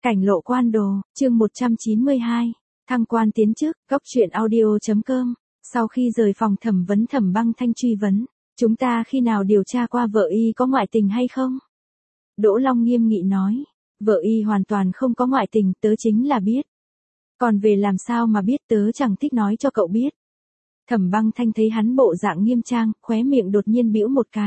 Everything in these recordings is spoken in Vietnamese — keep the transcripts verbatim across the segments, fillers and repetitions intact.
Cảnh lộ quan đồ, chương một trăm chín mươi hai. Thăng quan tiến chức, góc truyện audio.com. Sau khi rời phòng thẩm vấn, Thẩm Băng Thanh truy vấn, chúng ta khi nào điều tra qua vợ y có ngoại tình hay không? Đỗ Long nghiêm nghị nói, vợ y hoàn toàn không có ngoại tình, tớ chính là biết. Còn về làm sao mà biết, tớ chẳng thích nói cho cậu biết. Thẩm Băng Thanh thấy hắn bộ dạng nghiêm trang, khóe miệng đột nhiên bĩu một cái.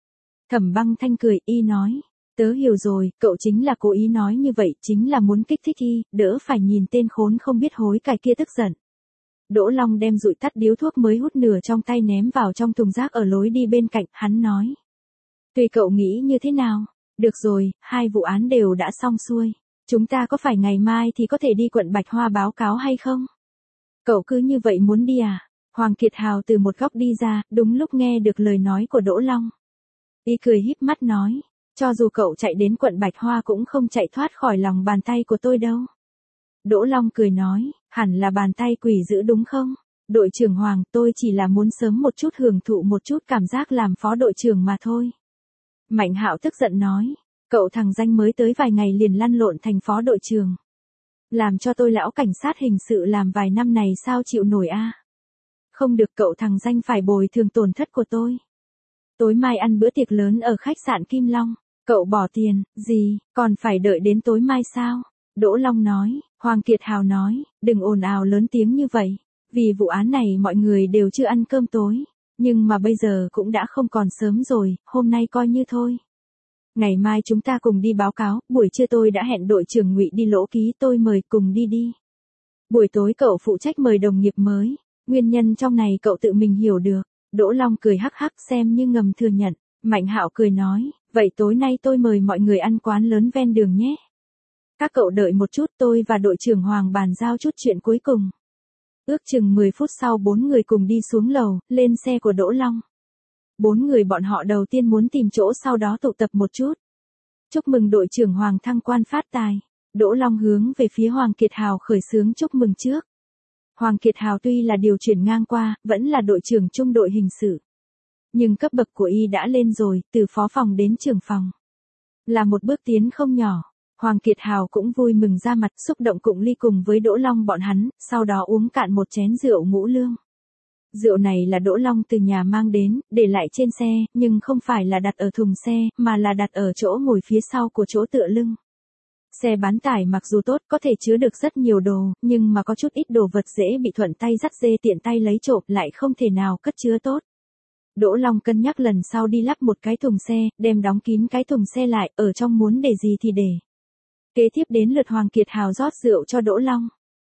Thẩm Băng Thanh cười, y nói, tớ hiểu rồi, cậu chính là cố ý nói như vậy, chính là muốn kích thích y, đỡ phải nhìn tên khốn không biết hối cải kia tức giận. Đỗ Long đem dụi tắt điếu thuốc mới hút nửa trong tay ném vào trong thùng rác ở lối đi bên cạnh, hắn nói. Tùy cậu nghĩ như thế nào, được rồi, hai vụ án đều đã xong xuôi, chúng ta có phải ngày mai thì có thể đi quận Bạch Hoa báo cáo hay không? Cậu cứ như vậy muốn đi à? Hoàng Kiệt Hào từ một góc đi ra, đúng lúc nghe được lời nói của Đỗ Long. Y cười híp mắt nói. Cho dù cậu chạy đến quận Bạch Hoa cũng không chạy thoát khỏi lòng bàn tay của tôi đâu. Đỗ Long cười nói, hẳn là bàn tay quỷ dữ đúng không? Đội trưởng Hoàng, tôi chỉ là muốn sớm một chút hưởng thụ một chút cảm giác làm phó đội trưởng mà thôi. Mạnh Hạo tức giận nói, cậu thằng danh mới tới vài ngày liền lăn lộn thành phó đội trưởng. Làm cho tôi lão cảnh sát hình sự làm vài năm này sao chịu nổi a? Không được, cậu thằng danh phải bồi thường tổn thất của tôi. Tối mai ăn bữa tiệc lớn ở khách sạn Kim Long. Cậu bỏ tiền, gì, còn phải đợi đến tối mai sao? Đỗ Long nói, Hoàng Kiệt Hào nói, đừng ồn ào lớn tiếng như vậy. Vì vụ án này mọi người đều chưa ăn cơm tối. Nhưng mà bây giờ cũng đã không còn sớm rồi, hôm nay coi như thôi. Ngày mai chúng ta cùng đi báo cáo, buổi trưa tôi đã hẹn đội trưởng Ngụy đi lỗ ký, tôi mời cùng đi đi. Buổi tối cậu phụ trách mời đồng nghiệp mới, nguyên nhân trong này cậu tự mình hiểu được. Đỗ Long cười hắc hắc xem như ngầm thừa nhận. Mạnh Hạo cười nói, vậy tối nay tôi mời mọi người ăn quán lớn ven đường nhé. Các cậu đợi một chút, tôi và đội trưởng Hoàng bàn giao chút chuyện cuối cùng. Ước chừng mười phút sau bốn người cùng đi xuống lầu, lên xe của Đỗ Long. Bốn người bọn họ đầu tiên muốn tìm chỗ sau đó tụ tập một chút. Chúc mừng đội trưởng Hoàng thăng quan phát tài. Đỗ Long hướng về phía Hoàng Kiệt Hào khởi xướng chúc mừng trước. Hoàng Kiệt Hào tuy là điều chuyển ngang qua, vẫn là đội trưởng trung đội hình sự. Nhưng cấp bậc của y đã lên rồi, từ phó phòng đến trưởng phòng. Là một bước tiến không nhỏ. Hoàng Kiệt Hào cũng vui mừng ra mặt, xúc động cụng ly cùng với Đỗ Long bọn hắn, sau đó uống cạn một chén rượu ngũ lương. Rượu này là Đỗ Long từ nhà mang đến, để lại trên xe, nhưng không phải là đặt ở thùng xe, mà là đặt ở chỗ ngồi phía sau của chỗ tựa lưng. Xe bán tải mặc dù tốt, có thể chứa được rất nhiều đồ, nhưng mà có chút ít đồ vật dễ bị thuận tay dắt dê tiện tay lấy trộm, lại không thể nào cất chứa tốt. Đỗ Long cân nhắc lần sau đi lắp một cái thùng xe, đem đóng kín cái thùng xe lại, ở trong muốn để gì thì để. Kế tiếp đến lượt Hoàng Kiệt Hào rót rượu cho Đỗ Long.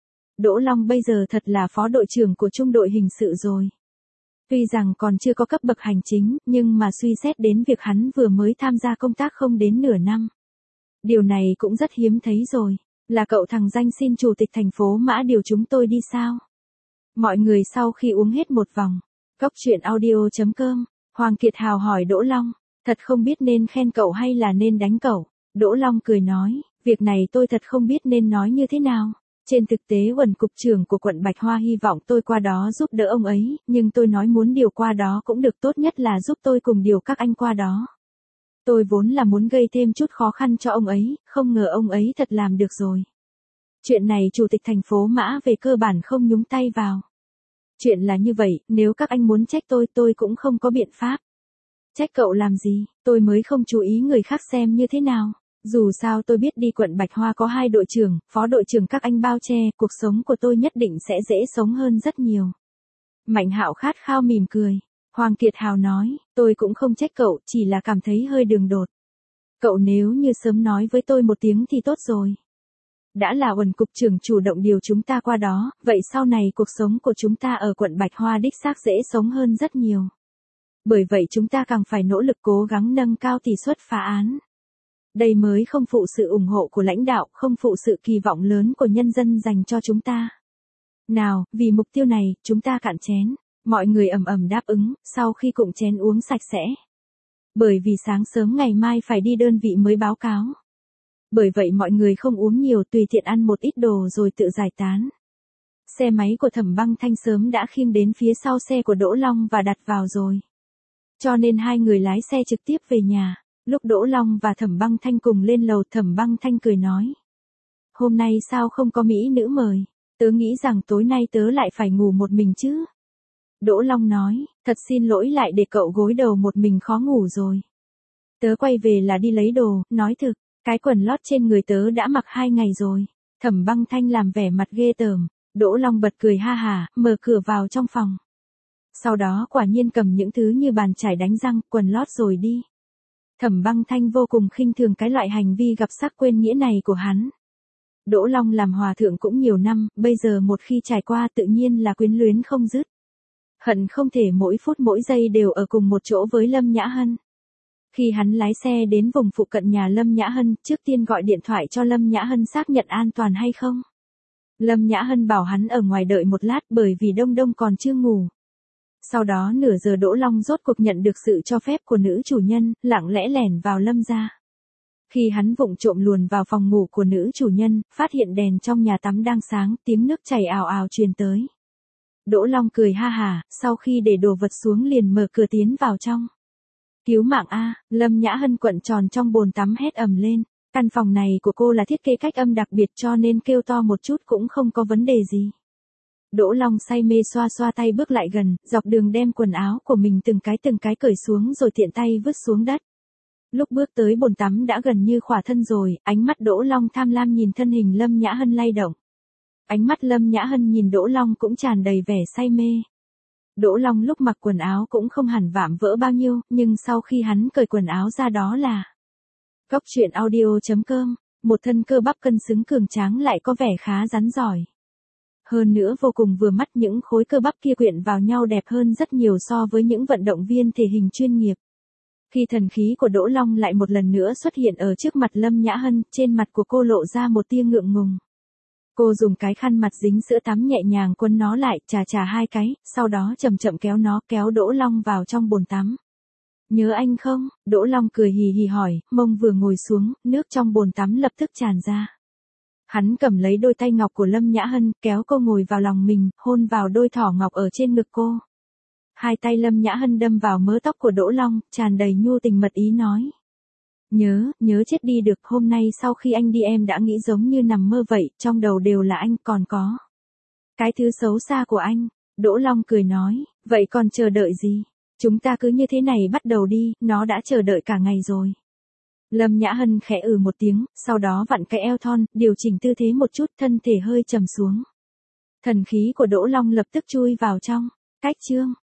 Đỗ Long bây giờ thật là phó đội trưởng của trung đội hình sự rồi. Tuy rằng còn chưa có cấp bậc hành chính, nhưng mà suy xét đến việc hắn vừa mới tham gia công tác không đến nửa năm. Điều này cũng rất hiếm thấy rồi. Là cậu thằng danh xin chủ tịch thành phố Mã điều chúng tôi đi sao? Mọi người sau khi uống hết một vòng. Góc truyện audio.com. Hoàng Kiệt Hào hỏi Đỗ Long. Thật không biết nên khen cậu hay là nên đánh cậu. Đỗ Long cười nói. Việc này tôi thật không biết nên nói như thế nào. Trên thực tế Uẩn cục trưởng của quận Bạch Hoa hy vọng tôi qua đó giúp đỡ ông ấy. Nhưng tôi nói muốn điều qua đó cũng được, tốt nhất là giúp tôi cùng điều các anh qua đó. Tôi vốn là muốn gây thêm chút khó khăn cho ông ấy, không ngờ ông ấy thật làm được rồi. Chuyện này chủ tịch thành phố Mã về cơ bản không nhúng tay vào. Chuyện là như vậy, nếu các anh muốn trách tôi, tôi cũng không có biện pháp. Trách cậu làm gì, tôi mới không chú ý người khác xem như thế nào. Dù sao tôi biết đi quận Bạch Hoa có hai đội trưởng, phó đội trưởng các anh bao che, cuộc sống của tôi nhất định sẽ dễ sống hơn rất nhiều. Mạnh Hạo khát khao mỉm cười. Hoàng Kiệt Hào nói, tôi cũng không trách cậu, chỉ là cảm thấy hơi đường đột. Cậu nếu như sớm nói với tôi một tiếng thì tốt rồi. Đã là Uẩn cục trưởng chủ động điều chúng ta qua đó, vậy sau này cuộc sống của chúng ta ở quận Bạch Hoa đích xác dễ sống hơn rất nhiều. Bởi vậy chúng ta càng phải nỗ lực cố gắng nâng cao tỷ suất phá án. Đây mới không phụ sự ủng hộ của lãnh đạo, không phụ sự kỳ vọng lớn của nhân dân dành cho chúng ta. Nào, vì mục tiêu này, chúng ta cạn chén. Mọi người ầm ầm đáp ứng, sau khi cụng chén uống sạch sẽ. Bởi vì sáng sớm ngày mai phải đi đơn vị mới báo cáo. Bởi vậy mọi người không uống nhiều, tùy tiện ăn một ít đồ rồi tự giải tán. Xe máy của Thẩm Băng Thanh sớm đã khiêng đến phía sau xe của Đỗ Long và đặt vào rồi. Cho nên hai người lái xe trực tiếp về nhà. Lúc Đỗ Long và Thẩm Băng Thanh cùng lên lầu, Thẩm Băng Thanh cười nói. hôm nay sao không có mỹ nữ mời, tớ nghĩ rằng tối nay tớ lại phải ngủ một mình chứ. Đỗ Long nói, thật xin lỗi lại để cậu gối đầu một mình khó ngủ rồi. Tớ quay về là đi lấy đồ, nói thực, cái quần lót trên người tớ đã mặc hai ngày rồi. Thẩm Băng Thanh làm vẻ mặt ghê tởm, Đỗ Long bật cười ha hả, mở cửa vào trong phòng. Sau đó quả nhiên cầm những thứ như bàn chải đánh răng, quần lót rồi đi. Thẩm Băng Thanh vô cùng khinh thường cái loại hành vi gặp sắc quên nghĩa này của hắn. Đỗ Long làm hòa thượng cũng nhiều năm, bây giờ một khi trải qua tự nhiên là quyến luyến không dứt. Hận không thể mỗi phút mỗi giây đều ở cùng một chỗ với Lâm Nhã Hân. Khi hắn lái xe đến vùng phụ cận nhà Lâm Nhã Hân, trước tiên gọi điện thoại cho Lâm Nhã Hân xác nhận an toàn hay không. Lâm Nhã Hân bảo hắn ở ngoài đợi một lát bởi vì Đông Đông còn chưa ngủ. Sau đó nửa giờ Đỗ Long rốt cuộc nhận được sự cho phép của nữ chủ nhân, lặng lẽ lẻn vào Lâm gia. Khi hắn vụng trộm luồn vào phòng ngủ của nữ chủ nhân, phát hiện đèn trong nhà tắm đang sáng, tiếng nước chảy ào ào truyền tới. Đỗ Long cười ha hả, sau khi để đồ vật xuống liền mở cửa tiến vào trong. Cứu mạng a, Lâm Nhã Hân quặn tròn trong bồn tắm hét ầm lên. Căn phòng này của cô là thiết kế cách âm đặc biệt cho nên kêu to một chút cũng không có vấn đề gì. Đỗ Long say mê xoa xoa tay bước lại gần, dọc đường đem quần áo của mình từng cái từng cái cởi xuống rồi tiện tay vứt xuống đất. Lúc bước tới bồn tắm đã gần như khỏa thân rồi, ánh mắt Đỗ Long tham lam nhìn thân hình Lâm Nhã Hân lay động. Ánh mắt Lâm Nhã Hân nhìn Đỗ Long cũng tràn đầy vẻ say mê. Đỗ Long lúc mặc quần áo cũng không hẳn vạm vỡ bao nhiêu, nhưng sau khi hắn cởi quần áo ra đó là Góc truyện audio chấm com, một thân cơ bắp cân xứng cường tráng lại có vẻ khá rắn giỏi. Hơn nữa vô cùng vừa mắt, những khối cơ bắp kia quyện vào nhau đẹp hơn rất nhiều so với những vận động viên thể hình chuyên nghiệp. Khi thần khí của Đỗ Long lại một lần nữa xuất hiện ở trước mặt Lâm Nhã Hân, trên mặt của cô lộ ra một tia ngượng ngùng. Cô dùng cái khăn mặt dính sữa tắm nhẹ nhàng quấn nó lại, chà chà hai cái, sau đó chậm chậm kéo nó, kéo Đỗ Long vào trong bồn tắm. Nhớ anh không? Đỗ Long cười hì hì hỏi, mông vừa ngồi xuống, nước trong bồn tắm lập tức tràn ra. Hắn cầm lấy đôi tay ngọc của Lâm Nhã Hân, kéo cô ngồi vào lòng mình, hôn vào đôi thỏ ngọc ở trên ngực cô. Hai tay Lâm Nhã Hân đâm vào mớ tóc của Đỗ Long, tràn đầy nhu tình mật ý nói. Nhớ, nhớ chết đi được, hôm nay sau khi anh đi em đã nghĩ giống như nằm mơ vậy, trong đầu đều là anh, còn có cái thứ xấu xa của anh. Đỗ Long cười nói, vậy còn chờ đợi gì? Chúng ta cứ như thế này bắt đầu đi, nó đã chờ đợi cả ngày rồi. Lâm Nhã Hân khẽ ừ một tiếng, sau đó vặn cái eo thon, điều chỉnh tư thế một chút, thân thể hơi trầm xuống. Thần khí của Đỗ Long lập tức chui vào trong. Cách chương